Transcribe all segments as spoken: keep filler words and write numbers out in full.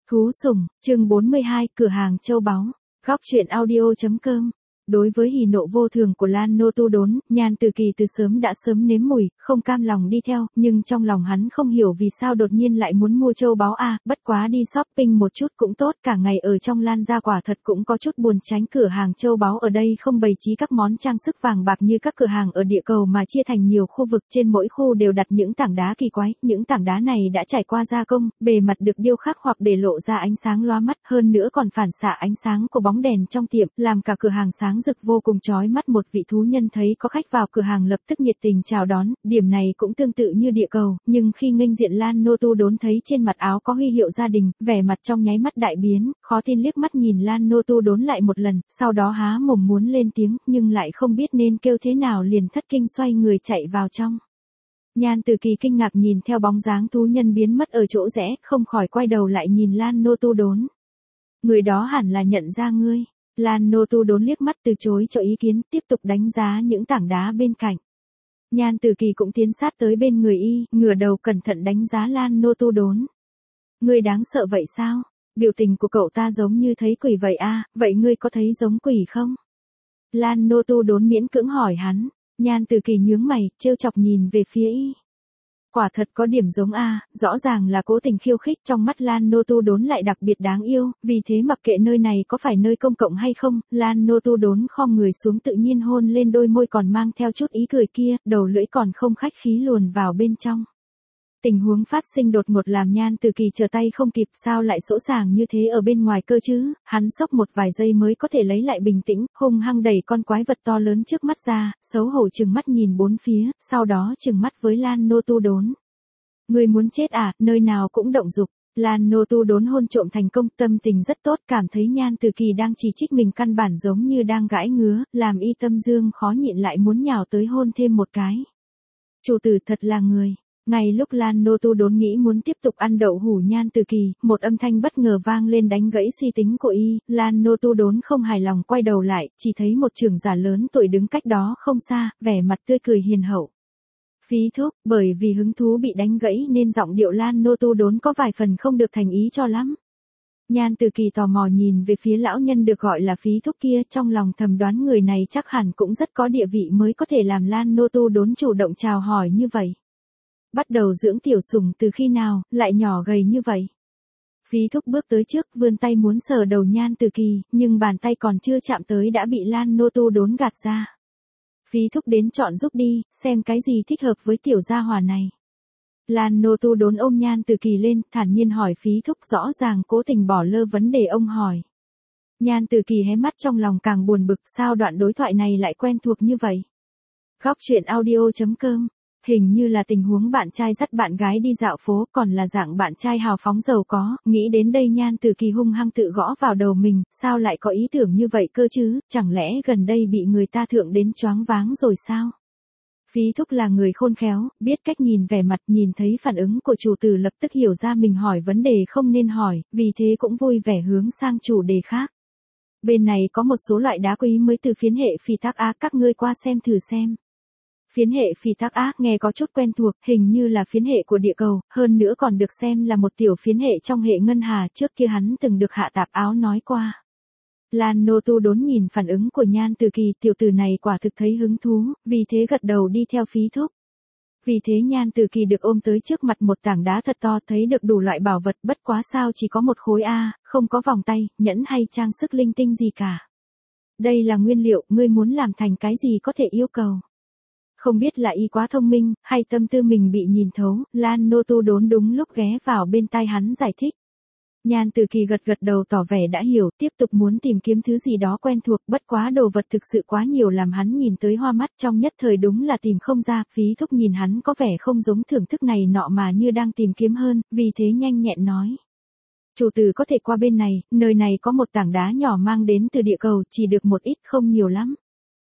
Thú sủng, chương bốn mươi hai, cửa hàng châu báu. Góc truyện audio.com. Đối với hỉ nộ vô thường của Lan Nô Tu Đốn, Nhan Từ Kỳ từ sớm đã sớm nếm mùi, không cam lòng đi theo, nhưng trong lòng hắn không hiểu vì sao đột nhiên lại muốn mua châu báu a, à, bất quá đi shopping một chút cũng tốt, cả ngày ở trong Lan gia quả thật cũng có chút buồn tránh cửa hàng châu báu ở đây không bày trí các món trang sức vàng bạc như các cửa hàng ở địa cầu mà chia thành nhiều khu vực, trên mỗi khu đều đặt những tảng đá kỳ quái, những tảng đá này đã trải qua gia công, bề mặt được điêu khắc hoặc để lộ ra ánh sáng lóa mắt, hơn nữa còn phản xạ ánh sáng của bóng đèn trong tiệm, làm cả cửa hàng sáng rực vô cùng chói mắt. Một vị thú nhân thấy có khách vào cửa hàng lập tức nhiệt tình chào đón, điểm này cũng tương tự như địa cầu, nhưng khi nghênh diện Lan Nô Tu Đốn thấy trên mặt áo có huy hiệu gia đình, vẻ mặt trong nháy mắt đại biến, khó tin liếc mắt nhìn Lan Nô Tu Đốn lại một lần, sau đó há mồm muốn lên tiếng, nhưng lại không biết nên kêu thế nào liền thất kinh xoay người chạy vào trong. Nhan Từ Kỳ kinh ngạc nhìn theo bóng dáng thú nhân biến mất ở chỗ rẽ, không khỏi quay đầu lại nhìn Lan Nô Tu Đốn. Người đó hẳn là nhận ra ngươi. Lan Nô Tu Đốn liếc mắt từ chối cho ý kiến, tiếp tục đánh giá những tảng đá bên cạnh. Nhan Từ Kỳ cũng tiến sát tới bên người y, ngửa đầu cẩn thận đánh giá Lan Nô Tu Đốn. Ngươi đáng sợ vậy sao? Biểu tình của cậu ta giống như thấy quỷ vậy a, à, vậy ngươi có thấy giống quỷ không? Lan Nô Tu Đốn miễn cưỡng hỏi hắn. Nhan Từ Kỳ nhướng mày, trêu chọc nhìn về phía y. Quả thật có điểm giống a, à, rõ ràng là cố tình khiêu khích, trong mắt Lan Nô Tu Đốn lại đặc biệt đáng yêu, vì thế mặc kệ nơi này có phải nơi công cộng hay không, Lan Nô Tu Đốn khom người xuống tự nhiên hôn lên đôi môi còn mang theo chút ý cười kia, đầu lưỡi còn không khách khí luồn vào bên trong. Tình huống phát sinh đột ngột làm Nhan Từ Kỳ trở tay không kịp, sao lại sỗ sàng như thế ở bên ngoài cơ chứ, hắn sốc một vài giây mới có thể lấy lại bình tĩnh, hung hăng đẩy con quái vật to lớn trước mắt ra, xấu hổ trừng mắt nhìn bốn phía, sau đó trừng mắt với Lan Nô Tu Đốn. Người muốn chết à, nơi nào cũng động dục. Lan Nô Tu Đốn hôn trộm thành công, tâm tình rất tốt, cảm thấy Nhan Từ Kỳ đang chỉ trích mình căn bản giống như đang gãi ngứa, làm y tâm dương khó nhịn lại muốn nhào tới hôn thêm một cái. Chủ tử thật là người. Ngay lúc Lan Nô Tu Đốn nghĩ muốn tiếp tục ăn đậu hủ Nhan Từ Kỳ, một âm thanh bất ngờ vang lên đánh gãy suy tính của y, Lan Nô Tu Đốn không hài lòng quay đầu lại, chỉ thấy một trưởng giả lớn tuổi đứng cách đó không xa, vẻ mặt tươi cười hiền hậu. Phí Thúc, bởi vì hứng thú bị đánh gãy nên giọng điệu Lan Nô Tu Đốn có vài phần không được thành ý cho lắm. Nhan Từ Kỳ tò mò nhìn về phía lão nhân được gọi là Phí Thúc kia, trong lòng thầm đoán người này chắc hẳn cũng rất có địa vị mới có thể làm Lan Nô Tu Đốn chủ động chào hỏi như vậy. Bắt đầu dưỡng tiểu sủng từ khi nào, lại nhỏ gầy như vậy? Phí Thúc bước tới trước, vươn tay muốn sờ đầu Nhan Từ Kỳ, nhưng bàn tay còn chưa chạm tới đã bị Lan Nô Tu Đốn gạt ra. Phí Thúc đến chọn giúp đi, xem cái gì thích hợp với tiểu gia hỏa này. Lan Nô Tu Đốn ôm Nhan Từ Kỳ lên, thản nhiên hỏi Phí Thúc, rõ ràng cố tình bỏ lơ vấn đề ông hỏi. Nhan Từ Kỳ hé mắt trong lòng càng buồn bực, sao đoạn đối thoại này lại quen thuộc như vậy? Góc truyện audio.com. Hình như là tình huống bạn trai dắt bạn gái đi dạo phố, còn là dạng bạn trai hào phóng giàu có, nghĩ đến đây Nhan Từ Kỳ hung hăng tự gõ vào đầu mình, sao lại có ý tưởng như vậy cơ chứ, chẳng lẽ gần đây bị người ta thượng đến choáng váng rồi sao? Phí Thúc là người khôn khéo, biết cách nhìn vẻ mặt, nhìn thấy phản ứng của chủ tử lập tức hiểu ra mình hỏi vấn đề không nên hỏi, vì thế cũng vui vẻ hướng sang chủ đề khác. Bên này có một số loại đá quý mới từ phiến hệ phi thác á, các ngươi qua xem thử xem. Phiến hệ phi thác á nghe có chút quen thuộc, hình như là phiến hệ của địa cầu, hơn nữa còn được xem là một tiểu phiến hệ trong hệ ngân hà, trước kia hắn từng được Hạ Tạp Áo nói qua. Lan Nô Tu Đốn nhìn phản ứng của Nhan Từ Kỳ, tiểu tử này quả thực thấy hứng thú, vì thế gật đầu đi theo Phí Thúc. Vì thế Nhan Từ Kỳ được ôm tới trước mặt một tảng đá thật to, thấy được đủ loại bảo vật, bất quá sao chỉ có một khối a, không có vòng tay, nhẫn hay trang sức linh tinh gì cả. Đây là nguyên liệu, ngươi muốn làm thành cái gì có thể yêu cầu. Không biết là y quá thông minh, hay tâm tư mình bị nhìn thấu, Lan Nô Tu Đốn đúng lúc ghé vào bên tai hắn giải thích. Nhan Từ Kỳ gật gật đầu tỏ vẻ đã hiểu, tiếp tục muốn tìm kiếm thứ gì đó quen thuộc, bất quá đồ vật thực sự quá nhiều làm hắn nhìn tới hoa mắt, trong nhất thời đúng là tìm không ra. Phí Thúc nhìn hắn có vẻ không giống thưởng thức này nọ mà như đang tìm kiếm hơn, vì thế nhanh nhẹn nói. Chủ tử có thể qua bên này, nơi này có một tảng đá nhỏ mang đến từ địa cầu, chỉ được một ít không nhiều lắm.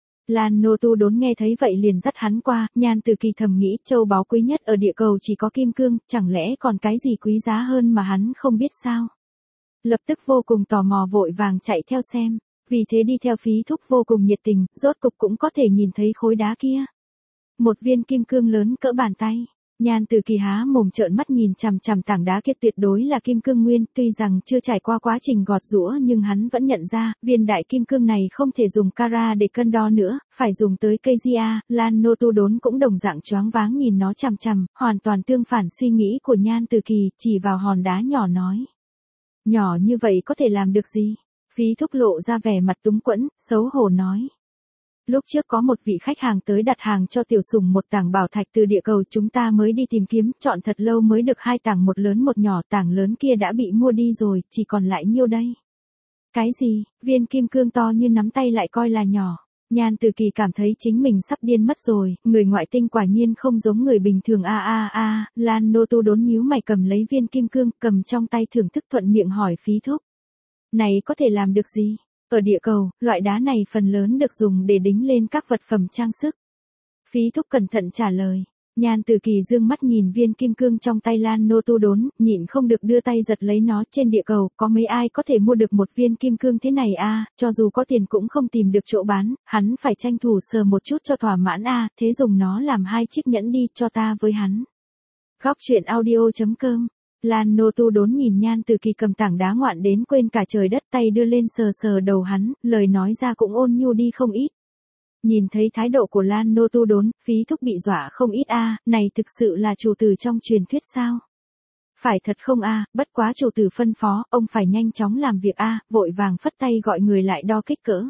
Lan Nô Tu Đốn nghe thấy vậy liền dắt hắn qua, Nhan Từ Kỳ thầm nghĩ châu báu quý nhất ở địa cầu chỉ có kim cương, chẳng lẽ còn cái gì quý giá hơn mà hắn không biết sao? Lập tức vô cùng tò mò vội vàng chạy theo xem, vì thế đi theo Phí Thúc vô cùng nhiệt tình, rốt cục cũng có thể nhìn thấy khối đá kia. Một viên kim cương lớn cỡ bàn tay. Nhan Từ Kỳ há mồm trợn mắt nhìn chằm chằm tảng đá kia, tuyệt đối là kim cương nguyên, tuy rằng chưa trải qua quá trình gọt giũa nhưng hắn vẫn nhận ra, viên đại kim cương này không thể dùng carat để cân đo nữa, phải dùng tới ca giê a. Lan Nô Tu Đốn cũng đồng dạng choáng váng nhìn nó chằm chằm, hoàn toàn tương phản suy nghĩ của Nhan Từ Kỳ, chỉ vào hòn đá nhỏ nói. Nhỏ như vậy có thể làm được gì? Phí Thúc lộ ra vẻ mặt túng quẫn, xấu hổ nói. Lúc trước có một vị khách hàng tới đặt hàng cho Tiểu Sủng một tảng bảo thạch từ địa cầu, chúng ta mới đi tìm kiếm, chọn thật lâu mới được hai tảng, một lớn một nhỏ, tảng lớn kia đã bị mua đi rồi, chỉ còn lại nhiêu đây? Cái gì, viên kim cương to như nắm tay lại coi là nhỏ? Nhan Từ Kỳ cảm thấy chính mình sắp điên mất rồi, người ngoại tinh quả nhiên không giống người bình thường a a a. Lan Nô Tu Đốn nhíu mày cầm lấy viên kim cương, cầm trong tay thưởng thức, thuận miệng hỏi Phí Thúc. Này có thể làm được gì? Ở địa cầu, loại đá này phần lớn được dùng để đính lên các vật phẩm trang sức. Phí Thúc cẩn thận trả lời. Nhan Từ Kỳ dương mắt nhìn viên kim cương trong tay Lan Nô Tu Đốn, nhịn không được đưa tay giật lấy nó. Trên địa cầu, có mấy ai có thể mua được một viên kim cương thế này a? Cho dù có tiền cũng không tìm được chỗ bán, hắn phải tranh thủ sờ một chút cho thỏa mãn a. Thế dùng nó làm hai chiếc nhẫn đi, cho ta với hắn. Góc truyện audio chấm com. Lan Nô Tu Đốn nhìn Nhan Từ Kỳ cầm tảng đá ngoạn đến quên cả trời đất, tay đưa lên sờ sờ đầu hắn, lời nói ra cũng ôn nhu đi không ít. Nhìn thấy thái độ của Lan Nô Tu Đốn, Phí Thúc bị dọa không ít a. Này thực sự là chủ tử trong truyền thuyết sao? Phải thật không a? Bất quá chủ tử phân phó, ông phải nhanh chóng làm việc a. Vội vàng phất tay gọi người lại đo kích cỡ.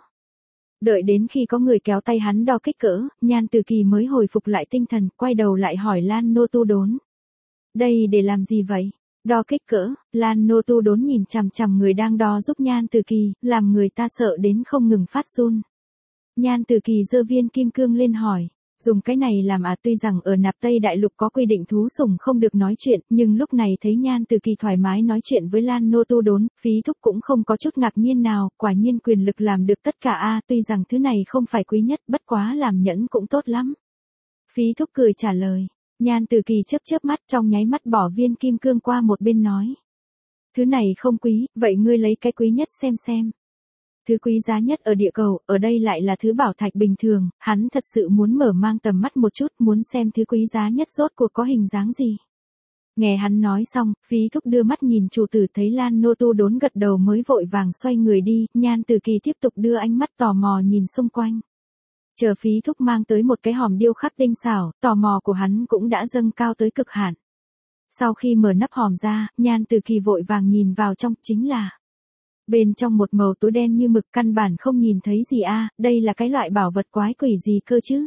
Đợi đến khi có người kéo tay hắn đo kích cỡ, Nhan Từ Kỳ mới hồi phục lại tinh thần, quay đầu lại hỏi Lan Nô Tu Đốn. Đây để làm gì vậy? Đo kích cỡ. Lan Nô Tu Đốn nhìn chằm chằm người đang đo giúp Nhan Từ Kỳ, làm người ta sợ đến không ngừng phát run. Nhan Từ Kỳ giơ viên kim cương lên hỏi. Dùng cái này làm à? Tuy rằng ở Nạp Tây Đại Lục có quy định thú sủng không được nói chuyện, nhưng lúc này thấy Nhan Từ Kỳ thoải mái nói chuyện với Lan Nô Tu Đốn, Phí Thúc cũng không có chút ngạc nhiên nào, quả nhiên quyền lực làm được tất cả a. Tuy rằng thứ này không phải quý nhất, bất quá làm nhẫn cũng tốt lắm. Phí Thúc cười trả lời. Nhan Từ Kỳ chớp chớp mắt, trong nháy mắt bỏ viên kim cương qua một bên nói. Thứ này không quý, vậy ngươi lấy cái quý nhất xem xem. Thứ quý giá nhất ở địa cầu, ở đây lại là thứ bảo thạch bình thường, hắn thật sự muốn mở mang tầm mắt một chút, muốn xem thứ quý giá nhất rốt cuộc có hình dáng gì. Nghe hắn nói xong, Phí Thúc đưa mắt nhìn chủ tử, thấy Lan Nô Tu Đốn gật đầu mới vội vàng xoay người đi. Nhan Từ Kỳ tiếp tục đưa ánh mắt tò mò nhìn xung quanh. Chờ Phí Thúc mang tới một cái hòm điêu khắc tinh xảo, tò mò của hắn cũng đã dâng cao tới cực hạn. Sau khi mở nắp hòm ra, Nhan Từ Kỳ vội vàng nhìn vào trong, chính là bên trong một màu tối đen như mực, căn bản không nhìn thấy gì a. Đây là cái loại bảo vật quái quỷ gì cơ chứ?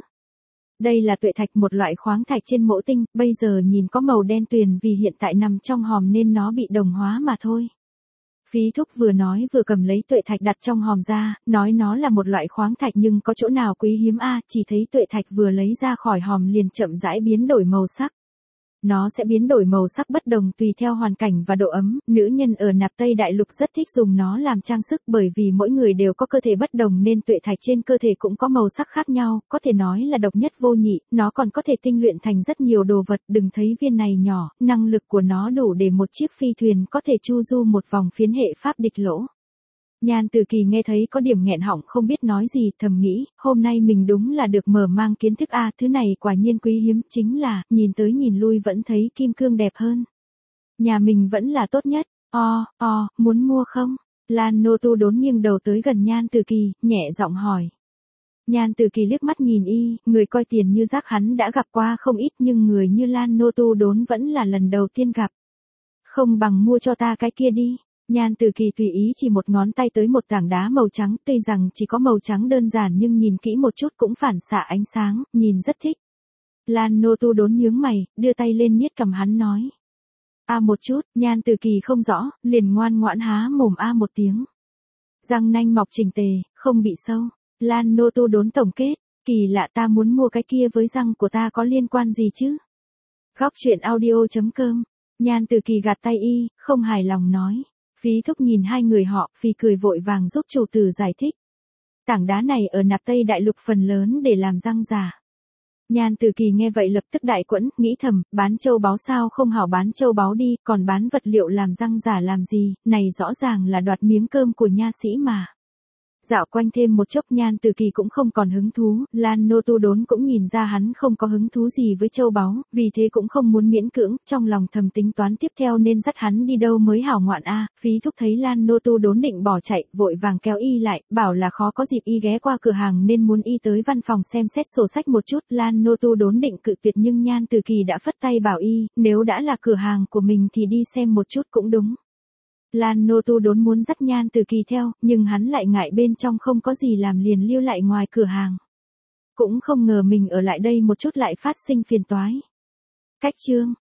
Đây là tuệ thạch, một loại khoáng thạch trên mẫu tinh, bây giờ nhìn có màu đen tuyền vì hiện tại nằm trong hòm nên nó bị đồng hóa mà thôi. Phí Thúc vừa nói vừa cầm lấy tuệ thạch đặt trong hòm ra, nói nó là một loại khoáng thạch nhưng có chỗ nào quý hiếm a? Chỉ thấy tuệ thạch vừa lấy ra khỏi hòm liền chậm rãi biến đổi màu sắc. Nó sẽ biến đổi màu sắc bất đồng tùy theo hoàn cảnh và độ ấm, nữ nhân ở Nạp Tây Đại Lục rất thích dùng nó làm trang sức, bởi vì mỗi người đều có cơ thể bất đồng nên tuệ thạch trên cơ thể cũng có màu sắc khác nhau, có thể nói là độc nhất vô nhị, nó còn có thể tinh luyện thành rất nhiều đồ vật, đừng thấy viên này nhỏ, năng lực của nó đủ để một chiếc phi thuyền có thể chu du một vòng phiến hệ pháp địch lỗ. Nhan Từ Kỳ nghe thấy có điểm nghẹn họng không biết nói gì, thầm nghĩ, hôm nay mình đúng là được mở mang kiến thức a, thứ này quả nhiên quý hiếm, chính là, nhìn tới nhìn lui vẫn thấy kim cương đẹp hơn. Nhà mình vẫn là tốt nhất, o, o, muốn mua không? Lan Nô Tu Đốn nghiêng đầu tới gần Nhan Từ Kỳ, nhẹ giọng hỏi. Nhan Từ Kỳ liếc mắt nhìn y, người coi tiền như rác hắn đã gặp qua không ít nhưng người như Lan Nô Tu Đốn vẫn là lần đầu tiên gặp. Không bằng mua cho ta cái kia đi. Nhan Từ Kỳ tùy ý chỉ một ngón tay tới một tảng đá màu trắng, tuy rằng chỉ có màu trắng đơn giản nhưng nhìn kỹ một chút cũng phản xạ ánh sáng, nhìn rất thích. Lan Nô Tu Đốn nhướng mày, đưa tay lên niết cầm hắn nói. A một chút, Nhan Từ Kỳ không rõ, liền ngoan ngoãn há mồm a một tiếng. Răng nanh mọc chỉnh tề, không bị sâu. Lan Nô Tu Đốn tổng kết, kỳ lạ, ta muốn mua cái kia với răng của ta có liên quan gì chứ? Góc truyện audio chấm com. Nhan Từ Kỳ gạt tay y, không hài lòng nói. Phí Thúc nhìn hai người họ, Phi cười vội vàng giúp chủ tử giải thích. Tảng đá này ở Nạp Tây Đại Lục phần lớn để làm răng giả. Nhan Từ Kỳ nghe vậy lập tức đại quẫn, nghĩ thầm, bán châu báu sao không hảo bán châu báu đi, còn bán vật liệu làm răng giả làm gì, này rõ ràng là đoạt miếng cơm của nha sĩ mà. Dạo quanh thêm một chốc Nhan Từ Kỳ cũng không còn hứng thú, Lan Nô Tu Đốn cũng nhìn ra hắn không có hứng thú gì với châu báu, vì thế cũng không muốn miễn cưỡng, trong lòng thầm tính toán tiếp theo nên dắt hắn đi đâu mới hảo ngoạn a. Phí Thúc thấy Lan Nô Tu Đốn định bỏ chạy, vội vàng kéo y lại, bảo là khó có dịp y ghé qua cửa hàng nên muốn y tới văn phòng xem xét sổ sách một chút. Lan Nô Tu Đốn định cự tuyệt nhưng Nhan Từ Kỳ đã phất tay bảo y, nếu đã là cửa hàng của mình thì đi xem một chút cũng đúng. Lan Nô Tu Đốn muốn dắt Nhan Từ Kỳ theo, nhưng hắn lại ngại bên trong không có gì làm liền lưu lại ngoài cửa hàng. Cũng không ngờ mình ở lại đây một chút lại phát sinh phiền toái. Cách chương